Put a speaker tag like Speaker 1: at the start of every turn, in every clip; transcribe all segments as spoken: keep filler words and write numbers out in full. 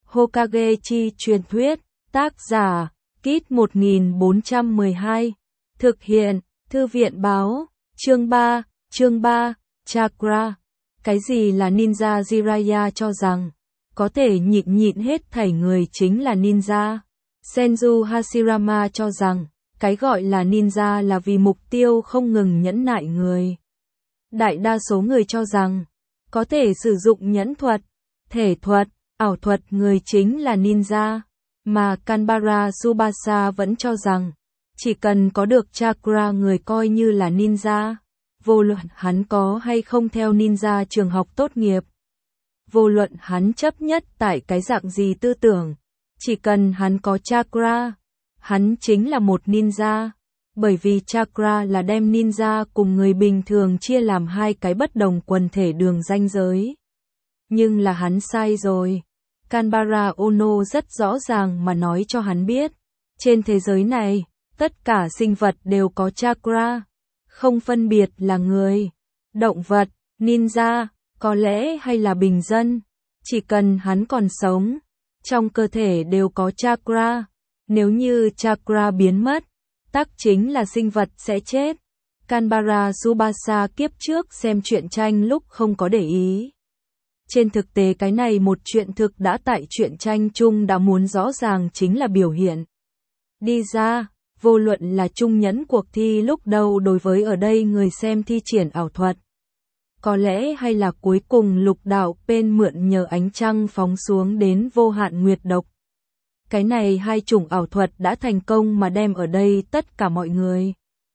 Speaker 1: Hokage chi truyền thuyết, tác giả, Kit một nghìn bốn trăm mười hai, thực hiện, Thư viện báo, chương ba, chương ba, Chakra. Cái gì là ninja? Jiraiya cho rằng, có thể nhịn nhịn hết thảy người chính là ninja. Senju Hashirama cho rằng, cái gọi là ninja là vì mục tiêu không ngừng nhẫn nại người. Đại đa số người cho rằng, có thể sử dụng nhẫn thuật, thể thuật, ảo thuật người chính là ninja, mà Kanbara Tsubasa vẫn cho rằng, chỉ cần có được chakra người coi như là ninja, vô luận hắn có hay không theo ninja trường học tốt nghiệp. Vô luận hắn chấp nhất tại cái dạng gì tư tưởng, chỉ cần hắn có chakra, hắn chính là một ninja, bởi vì chakra là đem ninja cùng người bình thường chia làm hai cái bất đồng quần thể đường ranh giới. Nhưng là hắn sai rồi. Kanbara Ono rất rõ ràng mà nói cho hắn biết, trên thế giới này, tất cả sinh vật đều có chakra, không phân biệt là người, động vật, ninja, có lẽ hay là bình dân, chỉ cần hắn còn sống, trong cơ thể đều có chakra, nếu như chakra biến mất, tắc chính là sinh vật sẽ chết. Kanbara Tsubasa kiếp trước xem truyện tranh lúc không có để ý. Trên thực tế cái này một chuyện thực đã tại truyện tranh chung đã muốn rõ ràng chính là biểu hiện. Đi ra, vô luận là chung nhẫn cuộc thi lúc đầu đối với ở đây người xem thi triển ảo thuật. Có lẽ hay là cuối cùng lục đạo bên mượn nhờ ánh trăng phóng xuống đến vô hạn nguyệt độc. Cái này hai chủng ảo thuật đã thành công mà đem ở đây tất cả mọi người.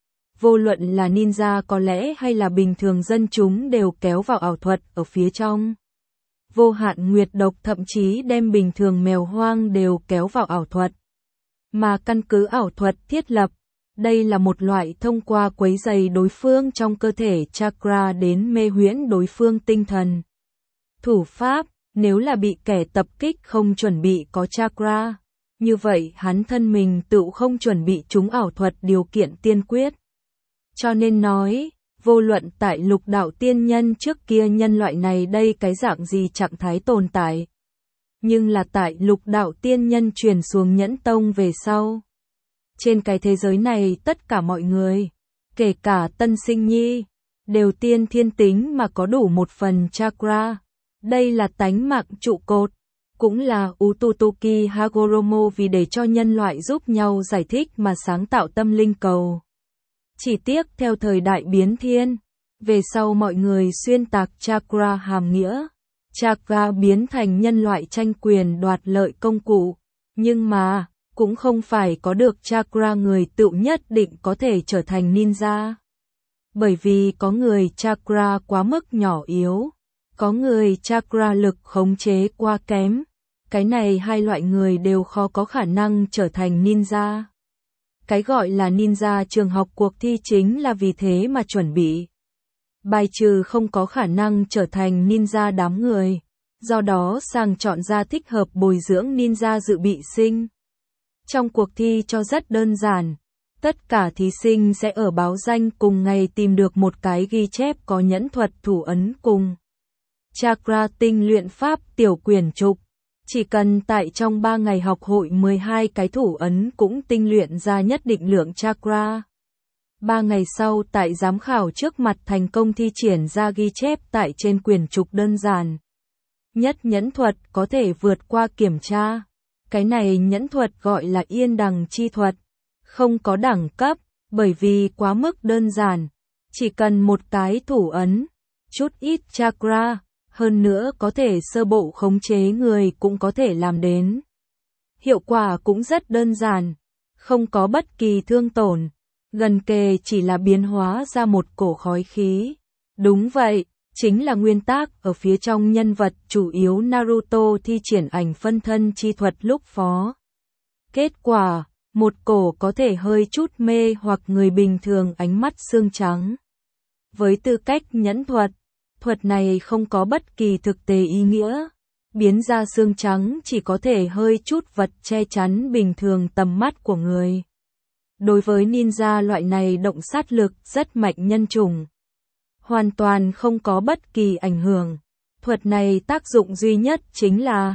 Speaker 1: Vô luận là ninja có lẽ hay là bình thường dân chúng đều kéo vào ảo thuật ở phía trong. Vô hạn nguyệt độc thậm chí đem bình thường mèo hoang đều kéo vào ảo thuật. Mà căn cứ ảo thuật thiết lập, đây là một loại thông qua quấy rầy đối phương trong cơ thể chakra đến mê huyễn đối phương tinh thần. Thủ pháp, nếu là bị kẻ tập kích không chuẩn bị có chakra, như vậy hắn thân mình tự không chuẩn bị trúng ảo thuật điều kiện tiên quyết. Cho nên nói, vô luận tại lục đạo tiên nhân trước kia nhân loại này đây cái dạng gì trạng thái tồn tại. Nhưng là tại lục đạo tiên nhân truyền xuống nhẫn tông về sau. Trên cái thế giới này tất cả mọi người, kể cả tân sinh nhi, đều tiên thiên tính mà có đủ một phần chakra. Đây là tánh mạng trụ cột, cũng là Ututuki Hagoromo vì để cho nhân loại giúp nhau giải thích mà sáng tạo tâm linh cầu. Chỉ tiếc theo thời đại biến thiên, về sau mọi người xuyên tạc chakra hàm nghĩa. Chakra biến thành nhân loại tranh quyền đoạt lợi công cụ, nhưng mà, cũng không phải có được chakra người tự nhất định có thể trở thành ninja. Bởi vì có người chakra quá mức nhỏ yếu, có người chakra lực khống chế quá kém, cái này hai loại người đều khó có khả năng trở thành ninja. Cái gọi là ninja trường học cuộc thi chính là vì thế mà chuẩn bị. Bài trừ không có khả năng trở thành ninja đám người, do đó sàng chọn ra thích hợp bồi dưỡng ninja dự bị sinh. Trong cuộc thi cho rất đơn giản, tất cả thí sinh sẽ ở báo danh cùng ngày tìm được một cái ghi chép có nhẫn thuật thủ ấn cùng chakra tinh luyện pháp tiểu quyển trục. Chỉ cần tại trong ba ngày học hội mười hai cái thủ ấn cũng tinh luyện ra nhất định lượng chakra. ba ngày sau tại giám khảo trước mặt thành công thi triển ra ghi chép tại trên quyển trục đơn giản. Nhất nhẫn thuật có thể vượt qua kiểm tra. Cái này nhẫn thuật gọi là yên đằng chi thuật. Không có đẳng cấp, bởi vì quá mức đơn giản. Chỉ cần một cái thủ ấn, chút ít chakra, hơn nữa có thể sơ bộ khống chế người cũng có thể làm đến. Hiệu quả cũng rất đơn giản, không có bất kỳ thương tổn. Gần kề chỉ là biến hóa ra một cổ khói khí. Đúng vậy, chính là nguyên tắc ở phía trong nhân vật chủ yếu Naruto thi triển ảnh phân thân chi thuật lúc phó. Kết quả, một cổ có thể hơi chút mê hoặc người bình thường ánh mắt xương trắng. Với tư cách nhẫn thuật, thuật này không có bất kỳ thực tế ý nghĩa. Biến ra xương trắng chỉ có thể hơi chút vật che chắn bình thường tầm mắt của người. Đối với ninja loại này động sát lực rất mạnh nhân chủng, hoàn toàn không có bất kỳ ảnh hưởng. Thuật này tác dụng duy nhất chính là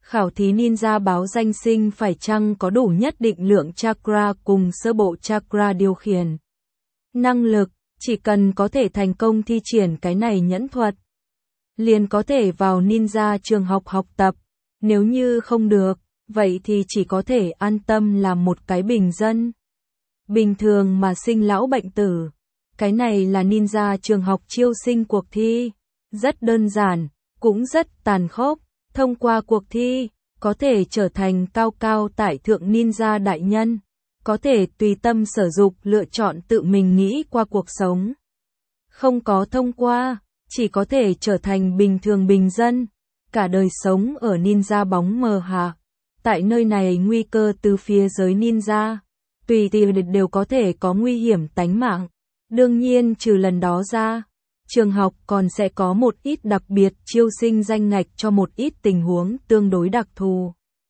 Speaker 1: Khảo thí ninja báo danh sinh phải chăng có đủ nhất định lượng chakra cùng sơ bộ chakra điều khiển. Năng lực, chỉ cần có thể thành công thi triển cái này nhẫn thuật, liền có thể vào ninja trường học học tập, nếu như không được, vậy thì chỉ có thể an tâm làm một cái bình dân. Bình thường mà sinh lão bệnh tử. Cái này là ninja trường học chiêu sinh cuộc thi. Rất đơn giản, cũng rất tàn khốc. Thông qua cuộc thi, có thể trở thành cao cao tại thượng ninja đại nhân. Có thể tùy tâm sở dục lựa chọn tự mình nghĩ qua cuộc sống. Không có thông qua, chỉ có thể trở thành bình thường bình dân. Cả đời sống ở ninja bóng mờ hạ. Tại nơi này nguy cơ từ phía giới ninja. Tùy tiện đều có thể có nguy hiểm tánh mạng. Đương nhiên trừ lần đó ra, trường học còn sẽ có một ít đặc biệt chiêu sinh danh ngạch cho một ít tình huống tương đối đặc thù.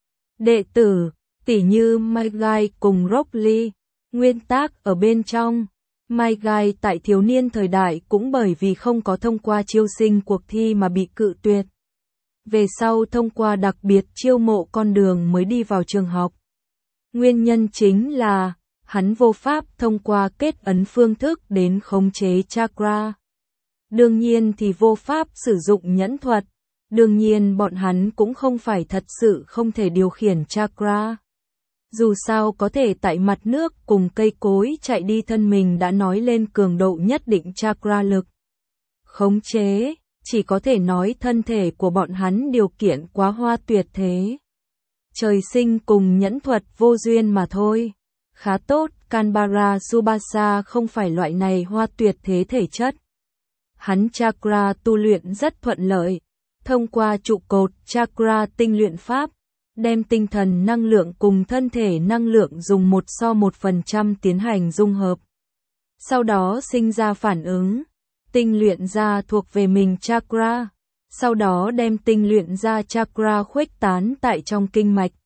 Speaker 1: Đệ tử, tỉ như Mai Gai cùng Rock Lee, nguyên tác ở bên trong. Mai Gai tại thiếu niên thời đại cũng bởi vì không có thông qua chiêu sinh cuộc thi mà bị cự tuyệt. Về sau thông qua đặc biệt chiêu mộ con đường mới đi vào trường học. Nguyên nhân chính là, hắn vô pháp thông qua kết ấn phương thức đến khống chế chakra. Đương nhiên thì vô pháp sử dụng nhẫn thuật. Đương nhiên bọn hắn cũng không phải thật sự không thể điều khiển chakra. Dù sao có thể tại mặt nước cùng cây cối chạy đi thân mình đã nói lên cường độ nhất định chakra lực. Khống chế, chỉ có thể nói thân thể của bọn hắn điều kiện quá hoa tuyệt thế. Trời sinh cùng nhẫn thuật vô duyên mà thôi. Khá tốt, Kanbara Tsubasa không phải loại này hoa tuyệt thế thể chất. Hắn chakra tu luyện rất thuận lợi. Thông qua trụ cột chakra tinh luyện pháp, đem tinh thần năng lượng cùng thân thể năng lượng dùng một so một phần trăm tiến hành dung hợp. Sau đó sinh ra phản ứng, tinh luyện ra thuộc về mình chakra. Sau đó đem tinh luyện ra chakra khuếch tán tại trong kinh mạch.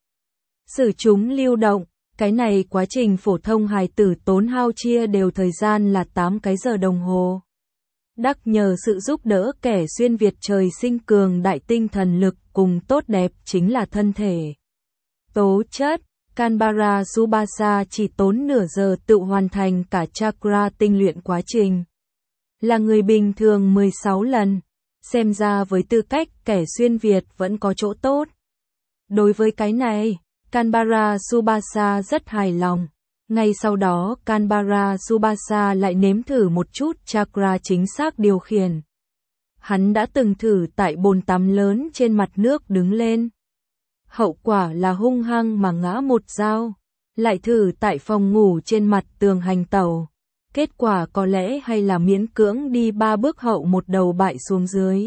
Speaker 1: Sử chúng lưu động, cái này quá trình phổ thông hài tử tốn hao chia đều thời gian là tám cái giờ đồng hồ. Đắc nhờ sự giúp đỡ kẻ xuyên Việt trời sinh cường đại tinh thần lực cùng tốt đẹp chính là thân thể. Tố chất, Kanbara Tsubasa chỉ tốn nửa giờ tự hoàn thành cả chakra tinh luyện quá trình. Là người bình thường mười sáu lần, xem ra với tư cách kẻ xuyên Việt vẫn có chỗ tốt. Đối với cái này, Kanbara Tsubasa rất hài lòng. Ngay sau đó Kanbara Tsubasa lại nếm thử một chút chakra chính xác điều khiển. Hắn đã từng thử tại bồn tắm lớn trên mặt nước đứng lên. Hậu quả là hung hăng mà ngã một dao. Lại thử tại phòng ngủ trên mặt tường hành tẩu. Kết quả có lẽ hay là miễn cưỡng đi ba bước hậu một đầu bại xuống dưới.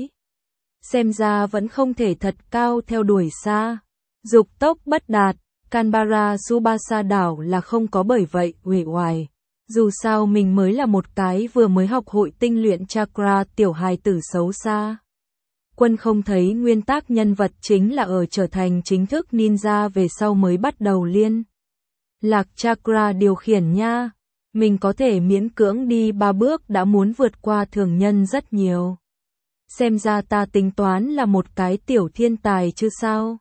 Speaker 1: Xem ra vẫn không thể thật cao theo đuổi xa. Dục tốc bất đạt. Kanbara Tsubasa đảo là không có bởi vậy uể oải. Dù sao mình mới là một cái vừa mới học hội tinh luyện chakra tiểu hài tử xấu xa. Quân không thấy nguyên tắc nhân vật chính là ở trở thành chính thức ninja về sau mới bắt đầu liên lạc chakra điều khiển nha. Mình có thể miễn cưỡng đi ba bước đã muốn vượt qua thường nhân rất nhiều. Xem ra ta tính toán là một cái tiểu thiên tài chứ sao.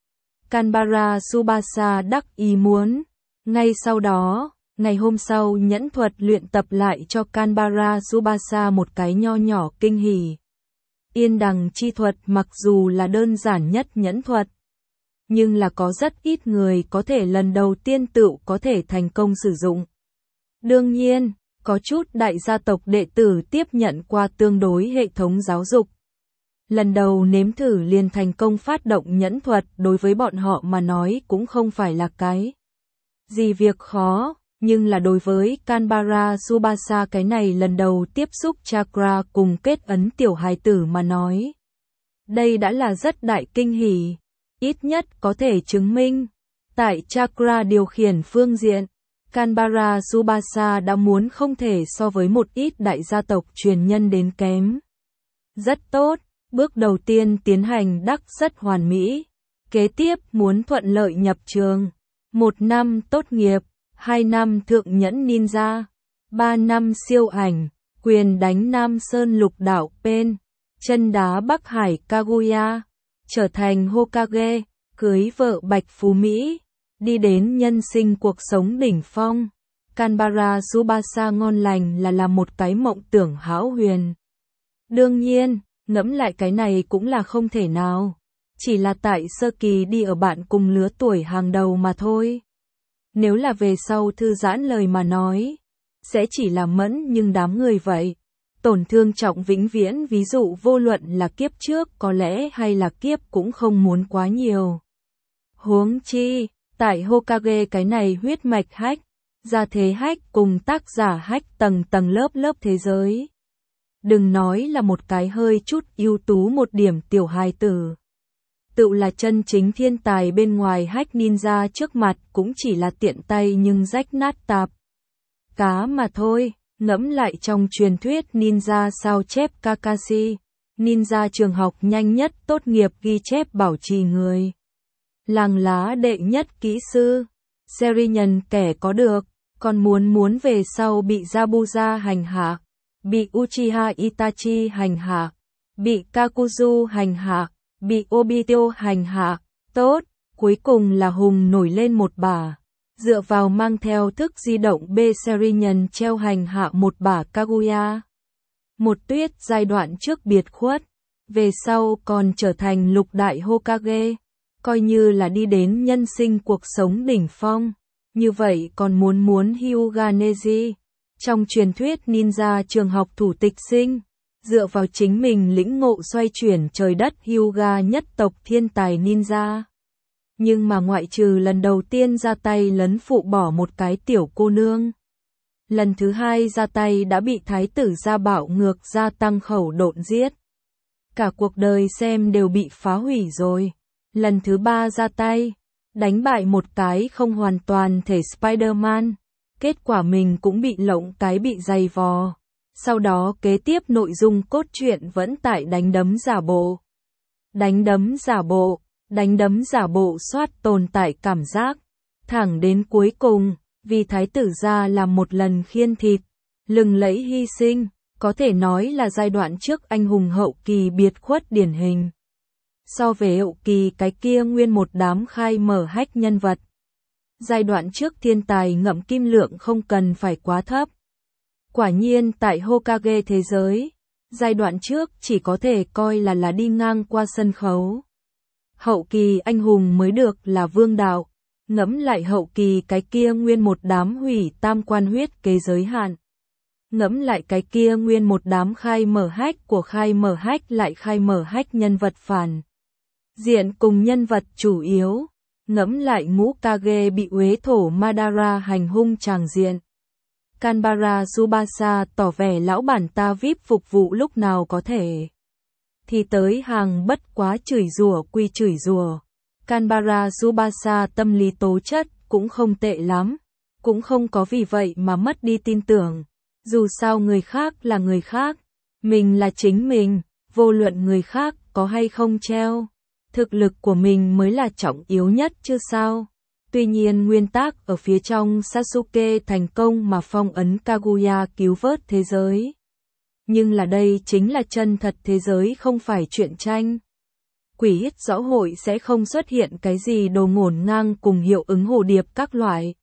Speaker 1: Kanbara Tsubasa đắc ý muốn. Ngay sau đó, ngày hôm sau nhẫn thuật luyện tập lại cho Kanbara Tsubasa một cái nho nhỏ kinh hỉ. Yên đằng chi thuật mặc dù là đơn giản nhất nhẫn thuật, nhưng là có rất ít người có thể lần đầu tiên tự có thể thành công sử dụng. Đương nhiên, có chút đại gia tộc đệ tử tiếp nhận qua tương đối hệ thống giáo dục. Lần đầu nếm thử liền thành công phát động nhẫn thuật đối với bọn họ mà nói cũng không phải là cái gì việc khó, nhưng là đối với Kanbara Tsubasa cái này lần đầu tiếp xúc chakra cùng kết ấn tiểu hài tử mà nói. Đây đã là rất đại kinh hỉ, ít nhất có thể chứng minh, tại chakra điều khiển phương diện, Kanbara Tsubasa đã muốn không thể so với một ít đại gia tộc truyền nhân đến kém. Rất tốt. Bước đầu tiên tiến hành đắc rất hoàn mỹ. Kế tiếp muốn thuận lợi nhập trường. Một năm tốt nghiệp, hai năm thượng nhẫn ninja, ba năm siêu ảnh, quyền đánh Nam Sơn lục đảo Pen, chân đá Bắc Hải Kaguya, trở thành Hokage, cưới vợ Bạch Phú Mỹ, đi đến nhân sinh cuộc sống đỉnh phong. Canberra Tsubasa ngon lành là là một cái mộng tưởng hão huyền. Đương nhiên, ngẫm lại cái này cũng là không thể nào. Chỉ là tại sơ kỳ đi ở bạn cùng lứa tuổi hàng đầu mà thôi. Nếu là về sau thư giãn lời mà nói, sẽ chỉ là mẫn nhưng đám người vậy. Tổn thương trọng vĩnh viễn, ví dụ vô luận là kiếp trước có lẽ hay là kiếp cũng không muốn quá nhiều. Huống chi, tại Hokage cái này huyết mạch hách, gia thế hách cùng tác giả hách tầng tầng lớp lớp thế giới. Đừng nói là một cái hơi chút ưu tú một điểm tiểu hài tử. Tự là chân chính thiên tài bên ngoài hách ninja trước mặt cũng chỉ là tiện tay nhưng rách nát tạp cá mà thôi. Ngẫm lại trong truyền thuyết ninja sao chép Kakashi, ninja trường học nhanh nhất tốt nghiệp ghi chép bảo trì người. Làng lá đệ nhất kỹ sư, series nhân kẻ có được, còn muốn muốn về sau bị Zabuza hành hạ, bị Uchiha Itachi hành hạ, bị Kakuzu hành hạ, bị Obito hành hạ, tốt, cuối cùng là hùng nổi lên một bà. Dựa vào mang theo thức di động B-series nhân treo hành hạ một bả Kaguya. Một tuyết giai đoạn trước biệt khuất, về sau còn trở thành lục đại Hokage, coi như là đi đến nhân sinh cuộc sống đỉnh phong. Như vậy còn muốn muốn Hyuga Neji, trong truyền thuyết ninja trường học thủ tịch sinh, dựa vào chính mình lĩnh ngộ xoay chuyển trời đất Hyuga nhất tộc thiên tài ninja. Nhưng mà ngoại trừ lần đầu tiên ra tay lấn phụ bỏ một cái tiểu cô nương. Lần thứ hai ra tay đã bị thái tử gia bạo ngược gia tăng khẩu độn giết. Cả cuộc đời xem đều bị phá hủy rồi. Lần thứ ba ra tay, đánh bại một cái không hoàn toàn thể Spider-Man. Kết quả mình cũng bị lộng cái bị dày vò. Sau đó kế tiếp nội dung cốt truyện vẫn tại đánh đấm giả bộ. Đánh đấm giả bộ. Đánh đấm giả bộ soát tồn tại cảm giác. Thẳng đến cuối cùng, vì thái tử gia làm một lần khiên thịt, lừng lẫy hy sinh, có thể nói là giai đoạn trước anh hùng hậu kỳ biệt khuất điển hình. So về hậu kỳ cái kia nguyên một đám khai mở hách nhân vật. Giai đoạn trước thiên tài ngậm kim lượng không cần phải quá thấp. Quả nhiên tại Hokage thế giới, giai đoạn trước chỉ có thể coi là là đi ngang qua sân khấu. Hậu kỳ anh hùng mới được là vương đạo, ngẫm lại hậu kỳ cái kia nguyên một đám hủy tam quan huyết kế giới hạn. Ngẫm lại cái kia nguyên một đám khai mở hách của khai mở hách lại khai mở hách nhân vật phản diện cùng nhân vật chủ yếu. Ngẫm lại ngũ Kage bị uế thổ Madara hành hung tràng diện. Canberra Tsubasa tỏ vẻ lão bản ta vi ai pi phục vụ lúc nào có thể. Thì tới hàng bất quá chửi rủa quy chửi rủa. Canberra Tsubasa tâm lý tố chất cũng không tệ lắm, cũng không có vì vậy mà mất đi tin tưởng. Dù sao người khác là người khác, mình là chính mình, vô luận người khác có hay không treo. Thực lực của mình mới là trọng yếu nhất chứ sao. Tuy nhiên nguyên tắc ở phía trong Sasuke thành công mà phong ấn Kaguya cứu vớt thế giới. Nhưng là đây chính là chân thật thế giới không phải truyện tranh. Quỷ hít rõ hội sẽ không xuất hiện cái gì đồ ngổn ngang cùng hiệu ứng hồ điệp các loại.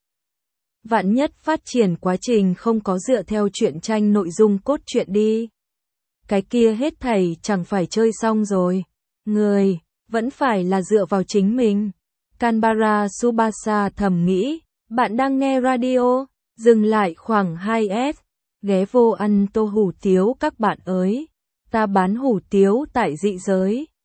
Speaker 1: Vạn nhất phát triển quá trình không có dựa theo truyện tranh nội dung cốt truyện đi. Cái kia hết thảy chẳng phải chơi xong rồi. Người, vẫn phải là dựa vào chính mình. Canberra Tsubasa thầm nghĩ, bạn đang nghe radio, dừng lại khoảng hai S. Ghé vô ăn tô hủ tiếu các bạn ơi, ta bán hủ tiếu tại dị giới.